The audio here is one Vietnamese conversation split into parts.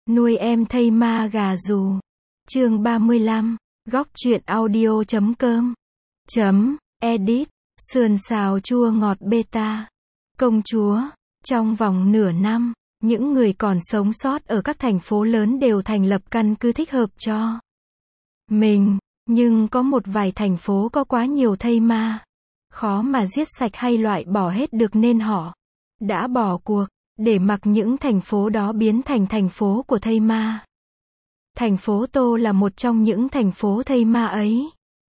Nuôi em thây ma gà rù. Chương 35. Góc truyện audio.com. Edit. Sườn xào chua ngọt beta. Công chúa. Trong vòng nửa năm, những người còn sống sót ở các thành phố lớn đều thành lập căn cứ thích hợp cho mình. Nhưng có một vài thành phố có quá nhiều thây ma, khó mà giết sạch hay loại bỏ hết được nên họ đã bỏ cuộc, để mặc những thành phố đó biến thành thành phố của thây ma. Thành phố Tô là một trong những thành phố thây ma ấy.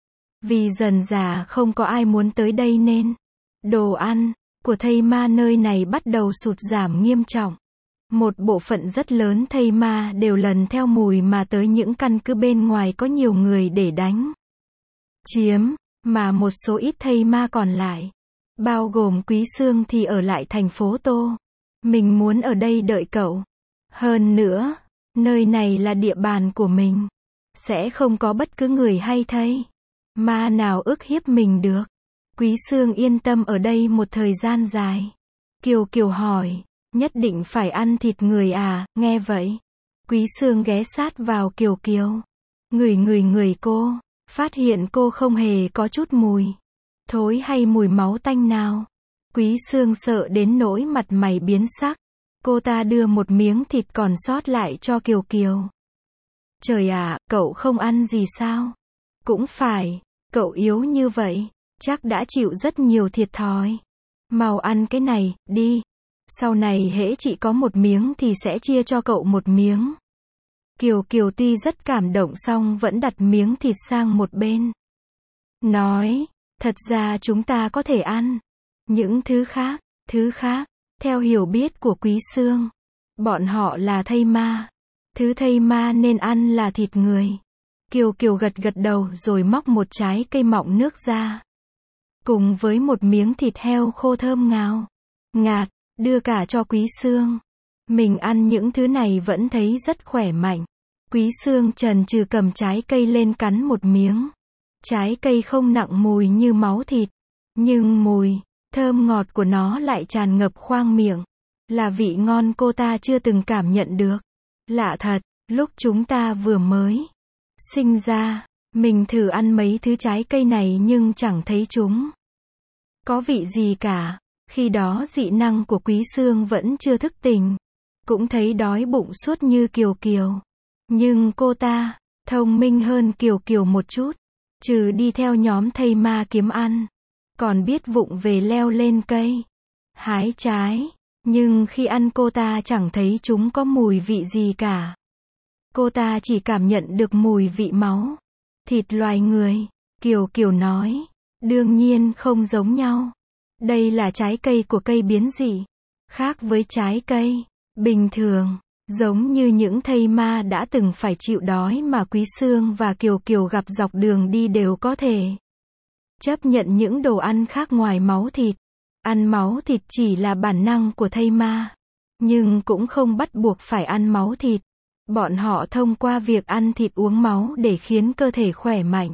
Vì dần dà không có ai muốn tới đây nên đồ ăn của thây ma nơi này bắt đầu sụt giảm nghiêm trọng. Một bộ phận rất lớn thây ma đều lần theo mùi mà tới những căn cứ bên ngoài có nhiều người để đánh chiếm, mà một số ít thây ma còn lại, bao gồm Quý Xương thì ở lại thành phố Tô. Mình muốn ở đây đợi cậu. Hơn nữa, nơi này là địa bàn của mình. Sẽ không có bất cứ người hay thây ma nào ức hiếp mình được. Quý Xương yên tâm ở đây một thời gian dài. Kiều Kiều hỏi, nhất định phải ăn thịt người à? Nghe vậy, Quý Xương ghé sát vào Kiều Kiều. Người cô, phát hiện cô không hề có chút mùi thối hay mùi máu tanh nào. Quý Xương sợ đến nỗi mặt mày biến sắc. Cô ta đưa một miếng thịt còn sót lại cho Kiều Kiều. Trời ạ, cậu không ăn gì sao? Cũng phải, cậu yếu như vậy, chắc đã chịu rất nhiều thiệt thòi. Mau ăn cái này, đi. Sau này hễ chị có một miếng thì sẽ chia cho cậu một miếng. Kiều Kiều tuy rất cảm động song vẫn đặt miếng thịt sang một bên. Nói, thật ra chúng ta có thể ăn những thứ khác, theo hiểu biết của Quý Xương. Bọn họ là thây ma. Thứ thây ma nên ăn là thịt người. Kiều Kiều gật đầu rồi móc một trái cây mọng nước ra. Cùng với một miếng thịt heo khô thơm ngào ngạt, đưa cả cho Quý Xương. Mình ăn những thứ này vẫn thấy rất khỏe mạnh. Quý Xương chần chừ cầm trái cây lên cắn một miếng. Trái cây không nặng mùi như máu thịt, nhưng mùi thơm ngọt của nó lại tràn ngập khoang miệng. Là vị ngon cô ta chưa từng cảm nhận được. Lạ thật, lúc chúng ta vừa mới sinh ra, mình thử ăn mấy thứ trái cây này nhưng chẳng thấy chúng có vị gì cả. Khi đó dị năng của Quý Xương vẫn chưa thức tỉnh, cũng thấy đói bụng suốt như Kiều Kiều. Nhưng cô ta thông minh hơn Kiều Kiều một chút, trừ đi theo nhóm thây ma kiếm ăn, còn biết vụng về leo lên cây hái trái. Nhưng khi ăn cô ta chẳng thấy chúng có mùi vị gì cả. Cô ta chỉ cảm nhận được mùi vị máu, thịt loài người. Kiều Kiều nói, đương nhiên không giống nhau. Đây là trái cây của cây biến dị, khác với trái cây bình thường, giống như những thây ma đã từng phải chịu đói mà Quý Xương và Kiều Kiều gặp dọc đường đi đều có thể chấp nhận những đồ ăn khác ngoài máu thịt. Ăn máu thịt chỉ là bản năng của thây ma, nhưng cũng không bắt buộc phải ăn máu thịt. Bọn họ thông qua việc ăn thịt uống máu để khiến cơ thể khỏe mạnh,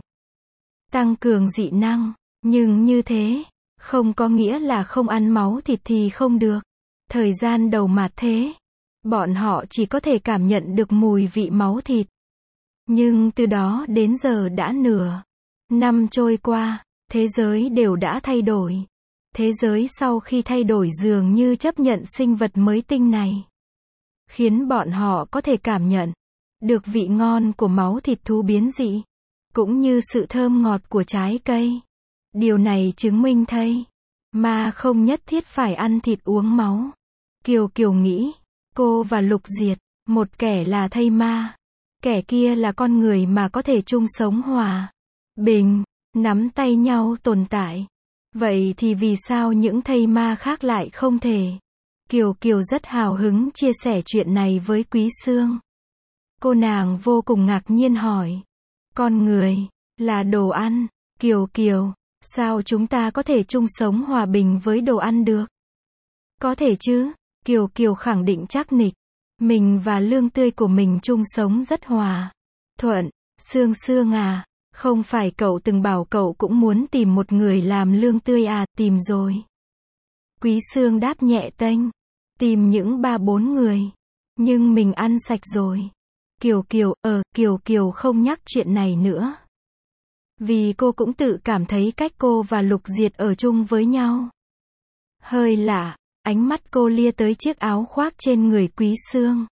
tăng cường dị năng. Nhưng như thế không có nghĩa là không ăn máu thịt thì không được. Thời gian đầu mạt thế, bọn họ chỉ có thể cảm nhận được mùi vị máu thịt. Nhưng từ đó đến giờ đã nửa năm trôi qua, thế giới đều đã thay đổi. Thế giới sau khi thay đổi dường như chấp nhận sinh vật mới tinh này, khiến bọn họ có thể cảm nhận được vị ngon của máu thịt thú biến dị, cũng như sự thơm ngọt của trái cây. Điều này chứng minh thây ma không nhất thiết phải ăn thịt uống máu. Kiều Kiều nghĩ, cô và Lục Diệt, một kẻ là thây ma, kẻ kia là con người mà có thể chung sống hòa bình, nắm tay nhau tồn tại. Vậy thì vì sao những thây ma khác lại không thể? Kiều Kiều rất hào hứng chia sẻ chuyện này với Quý Xương. Cô nàng vô cùng ngạc nhiên hỏi, con người là đồ ăn. Kiều Kiều, sao chúng ta có thể chung sống hòa bình với đồ ăn được? Có thể chứ, Kiều Kiều khẳng định chắc nịch. Mình và lương tươi của mình chung sống rất hòa thuận. Xương Xương à, không phải cậu từng bảo cậu cũng muốn tìm một người làm lương tươi à? Tìm rồi. Quý Xương đáp nhẹ tênh. Tìm những 3-4 người. Nhưng mình ăn sạch rồi. Kiều Kiều không nhắc chuyện này nữa. Vì cô cũng tự cảm thấy cách cô và Lục Diệt ở chung với nhau hơi lạ, ánh mắt cô lia tới chiếc áo khoác trên người Quý Xương.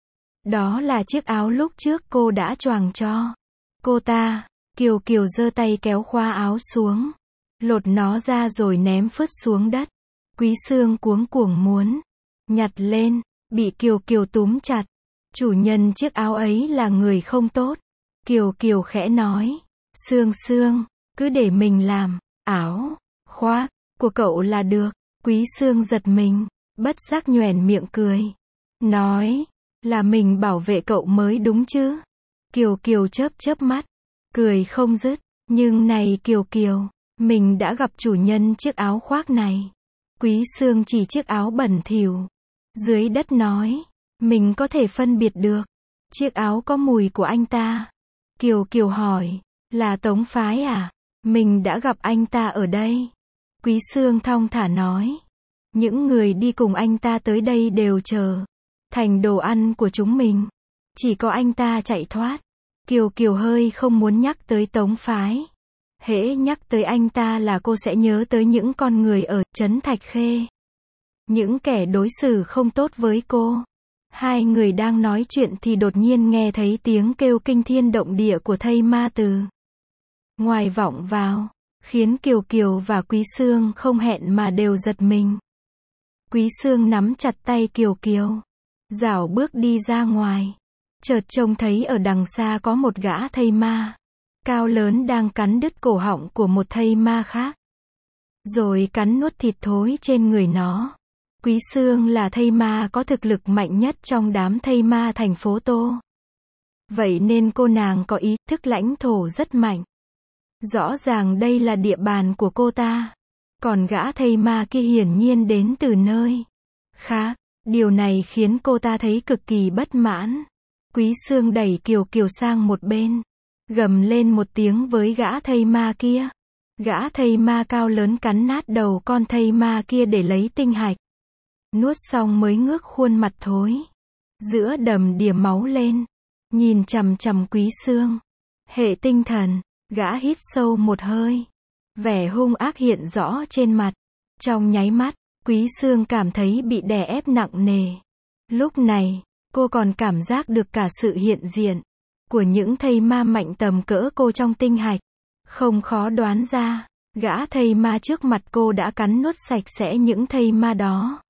Đó là chiếc áo lúc trước cô đã choàng cho cô ta. Kiều giơ tay kéo khoa áo xuống, lột nó ra rồi ném phứt xuống đất. Quý Xương cuống cuồng muốn nhặt lên, bị Kiều túm chặt. Chủ nhân chiếc áo ấy là người không tốt. Kiều khẽ nói, Xương, cứ để mình làm, áo khoác của cậu là được. Quý Xương giật mình, bất giác nhoẻn miệng cười. Nói, là mình bảo vệ cậu mới đúng chứ. Kiều chớp mắt, cười không dứt. Nhưng này Kiều, mình đã gặp chủ nhân chiếc áo khoác này. Quý Xương chỉ chiếc áo bẩn thỉu dưới đất nói, mình có thể phân biệt được. Chiếc áo có mùi của anh ta. Kiều hỏi, là Tống Phái à? Mình đã gặp anh ta ở đây. Quý Xương thong thả nói, những người đi cùng anh ta tới đây đều trở thành đồ ăn của chúng mình. Chỉ có anh ta chạy thoát. Kiều hơi không muốn nhắc tới Tống Phái. Hễ nhắc tới anh ta là cô sẽ nhớ tới những con người ở Trấn Thạch Khê. Những kẻ đối xử không tốt với cô. Hai người đang nói chuyện thì đột nhiên nghe thấy tiếng kêu kinh thiên động địa của thây ma từ ngoài vọng vào, khiến Kiều và Quý Xương không hẹn mà đều giật mình. Quý Xương nắm chặt tay Kiều, rảo bước đi ra ngoài. Chợt trông thấy ở đằng xa có một gã thây ma cao lớn đang cắn đứt cổ họng của một thây ma khác, rồi cắn nuốt thịt thối trên người nó. Quý Xương là thây ma có thực lực mạnh nhất trong đám thây ma thành phố Tô. Vậy nên cô nàng có ý thức lãnh thổ rất mạnh. Rõ ràng đây là địa bàn của cô ta. Còn gã thây ma kia hiển nhiên đến từ nơi khác. Điều này khiến cô ta thấy cực kỳ bất mãn. Quý Xương đẩy Kiều sang một bên, gầm lên một tiếng với gã thây ma kia. Gã thây ma cao lớn cắn nát đầu con thây ma kia để lấy tinh hạch. Nuốt xong mới ngước khuôn mặt thối giữa đầm đìa máu lên, nhìn chằm chằm Quý Xương. Hệ tinh thần, gã hít sâu một hơi. Vẻ hung ác hiện rõ trên mặt. Trong nháy mắt, Quý Xương cảm thấy bị đè ép nặng nề. Lúc này, cô còn cảm giác được cả sự hiện diện của những thây ma mạnh tầm cỡ cô trong tinh hạch. Không khó đoán ra, gã thây ma trước mặt cô đã cắn nuốt sạch sẽ những thây ma đó.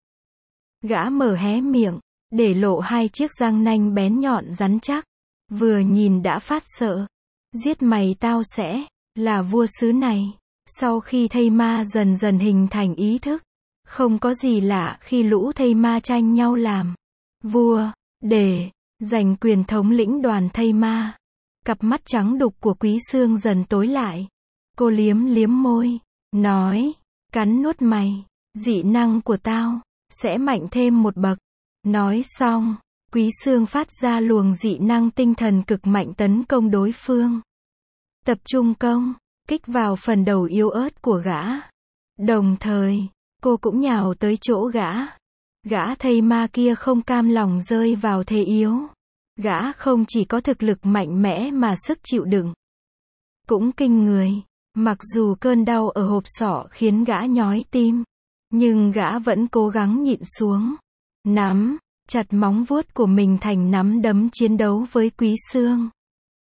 Gã mở hé miệng, để lộ hai chiếc răng nanh bén nhọn rắn chắc. Vừa nhìn đã phát sợ. Giết mày tao sẽ là vua xứ này. Sau khi thây ma dần dần hình thành ý thức, không có gì lạ khi lũ thây ma tranh nhau làm vua, để giành quyền thống lĩnh đoàn thây ma. Cặp mắt trắng đục của Quý Xương dần tối lại. Cô liếm môi, nói, cắn nuốt mày, dị năng của tao sẽ mạnh thêm một bậc. Nói xong, Quý Xương phát ra luồng dị năng tinh thần cực mạnh tấn công đối phương. Tập trung công kích vào phần đầu yếu ớt của gã. Đồng thời, cô cũng nhào tới chỗ gã. Gã thây ma kia không cam lòng rơi vào thế yếu. Gã không chỉ có thực lực mạnh mẽ mà sức chịu đựng cũng kinh người. Mặc dù cơn đau ở hộp sọ khiến gã nhói tim, nhưng gã vẫn cố gắng nhịn xuống. Nắm chặt móng vuốt của mình thành nắm đấm chiến đấu với Quý Xương.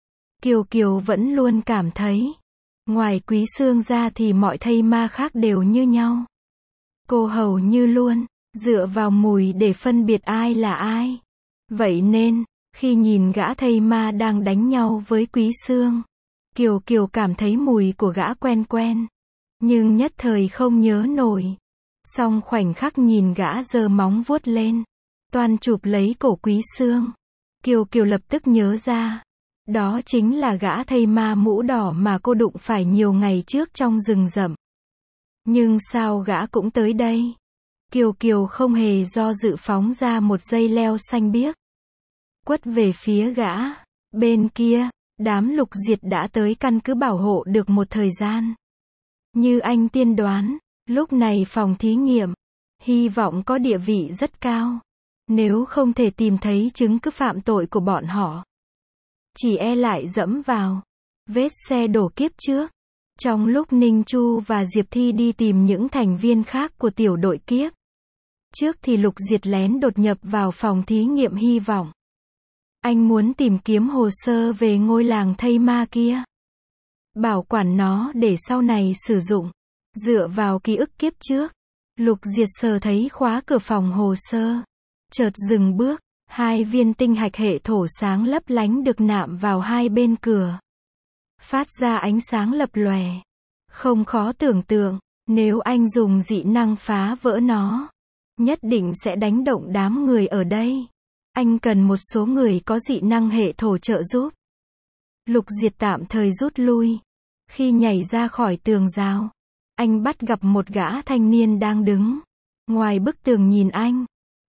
Kiều vẫn luôn cảm thấy, ngoài Quý Xương ra thì mọi thây ma khác đều như nhau. Cô hầu như luôn dựa vào mùi để phân biệt ai là ai. Vậy nên, khi nhìn gã thây ma đang đánh nhau với Quý Xương, Kiều cảm thấy mùi của gã quen, nhưng nhất thời không nhớ nổi. Song khoảnh khắc nhìn gã giơ móng vuốt lên, toan chụp lấy cổ Quý Xương, Kiều lập tức nhớ ra. Đó chính là gã thây ma mũ đỏ mà cô đụng phải nhiều ngày trước trong rừng rậm. Nhưng sao gã cũng tới đây? Kiều không hề do dự phóng ra một dây leo xanh biếc, quất về phía gã. Bên kia, đám Lục Diệt đã tới căn cứ bảo hộ được một thời gian. Như anh tiên đoán, lúc này phòng thí nghiệm hy vọng có địa vị rất cao. Nếu không thể tìm thấy chứng cứ phạm tội của bọn họ, chỉ e lại dẫm vào vết xe đổ kiếp trước. Trong lúc Ninh Chu và Diệp Thi đi tìm những thành viên khác của tiểu đội kiếp trước thì Lục Diệt lén đột nhập vào phòng thí nghiệm hy vọng. Anh muốn tìm kiếm hồ sơ về ngôi làng thây ma kia, bảo quản nó để sau này sử dụng. Dựa vào ký ức kiếp trước, Lục Diệt sờ thấy khóa cửa phòng hồ sơ. Chợt dừng bước, 2 viên tinh hạch hệ thổ sáng lấp lánh được nạm vào hai bên cửa, phát ra ánh sáng lập lòe. Không khó tưởng tượng, nếu anh dùng dị năng phá vỡ nó, nhất định sẽ đánh động đám người ở đây. Anh cần một số người có dị năng hệ thổ trợ giúp. Lục Diệt tạm thời rút lui. Khi nhảy ra khỏi tường rào, anh bắt gặp một gã thanh niên đang đứng ngoài bức tường nhìn anh.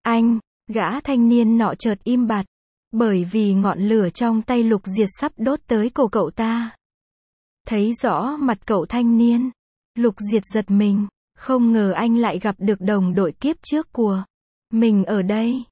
Gã thanh niên nọ chợt im bặt, bởi vì ngọn lửa trong tay Lục Diệt sắp đốt tới cổ cậu ta. Thấy rõ mặt cậu thanh niên, Lục Diệt giật mình, không ngờ anh lại gặp được đồng đội kiếp trước của mình ở đây.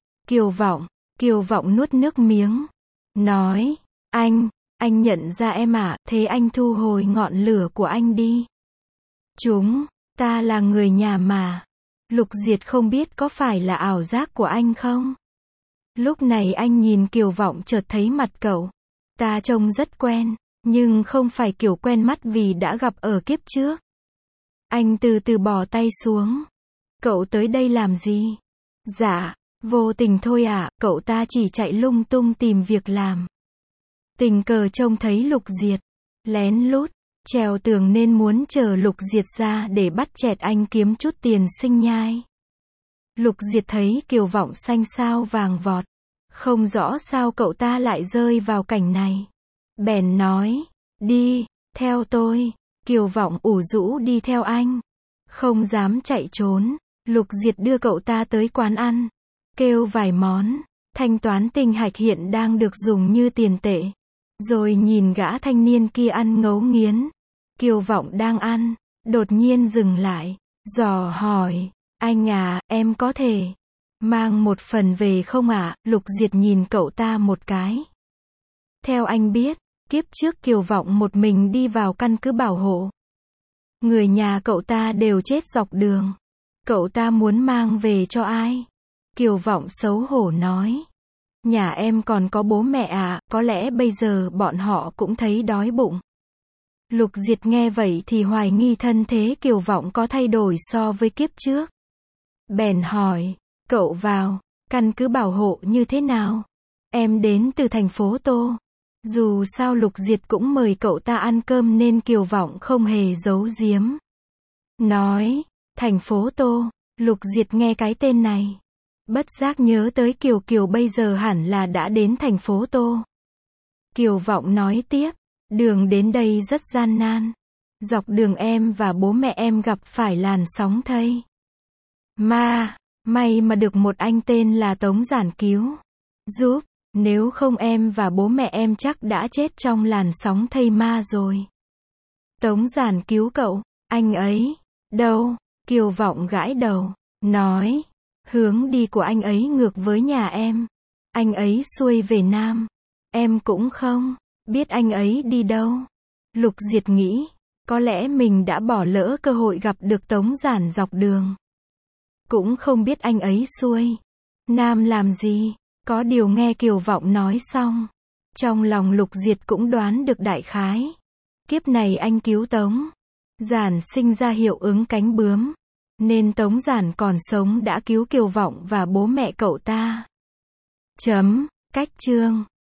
Kiều Vọng nuốt nước miếng, nói, anh nhận ra em à, thế anh thu hồi ngọn lửa của anh đi. Chúng ta là người nhà mà. Lục Diệt không biết có phải là ảo giác của anh không? Lúc này anh nhìn Kiều Vọng chợt thấy mặt cậu ta trông rất quen, nhưng không phải kiểu quen mắt vì đã gặp ở kiếp trước. Anh từ từ bỏ tay xuống. Cậu tới đây làm gì? Dạ, vô tình thôi ạ, cậu ta chỉ chạy lung tung tìm việc làm. Tình cờ trông thấy Lục Diệt lén lút trèo tường nên muốn chờ Lục Diệt ra để bắt chẹt anh kiếm chút tiền sinh nhai. Lục Diệt thấy Kiều Vọng xanh xao vàng vọt, không rõ sao cậu ta lại rơi vào cảnh này. Bèn nói, đi, theo tôi. Kiều Vọng ủ rũ đi theo anh, không dám chạy trốn. Lục Diệt đưa cậu ta tới quán ăn, kêu vài món, thanh toán tinh hạch hiện đang được dùng như tiền tệ. Rồi nhìn gã thanh niên kia ăn ngấu nghiến. Kiều Vọng đang ăn, đột nhiên dừng lại, dò hỏi, anh à, em có thể mang một phần về không ạ? Lục Diệt nhìn cậu ta một cái. Theo anh biết, kiếp trước Kiều Vọng một mình đi vào căn cứ bảo hộ. Người nhà cậu ta đều chết dọc đường. Cậu ta muốn mang về cho ai? Kiều Vọng xấu hổ nói, nhà em còn có bố mẹ à, có lẽ bây giờ bọn họ cũng thấy đói bụng. Lục Diệt nghe vậy thì hoài nghi thân thế Kiều Vọng có thay đổi so với kiếp trước. Bèn hỏi, cậu vào căn cứ bảo hộ như thế nào? Em đến từ thành phố Tô. Dù sao Lục Diệt cũng mời cậu ta ăn cơm nên Kiều Vọng không hề giấu giếm. Nói, thành phố Tô. Lục Diệt nghe cái tên này, bất giác nhớ tới Kiều bây giờ hẳn là đã đến thành phố Tô. Kiều Vọng nói tiếp, đường đến đây rất gian nan. Dọc đường em và bố mẹ em gặp phải làn sóng thây ma. May mà được một anh tên là Tống Giản cứu giúp, nếu không em và bố mẹ em chắc đã chết trong làn sóng thây ma rồi. Tống Giản cứu cậu, anh ấy đâu? Kiều Vọng gãi đầu, nói, hướng đi của anh ấy ngược với nhà em. Anh ấy xuôi về Nam. Em cũng không biết anh ấy đi đâu. Lục Diệt nghĩ, có lẽ mình đã bỏ lỡ cơ hội gặp được Tống Giản dọc đường. Cũng không biết anh ấy xuôi Nam làm gì. Có điều nghe Kiều Vọng nói xong, trong lòng Lục Diệt cũng đoán được đại khái. Kiếp này anh cứu Tống Giản sinh ra hiệu ứng cánh bướm, nên Tống Giản còn sống đã cứu Kiều Vọng và bố mẹ cậu ta. Cách chương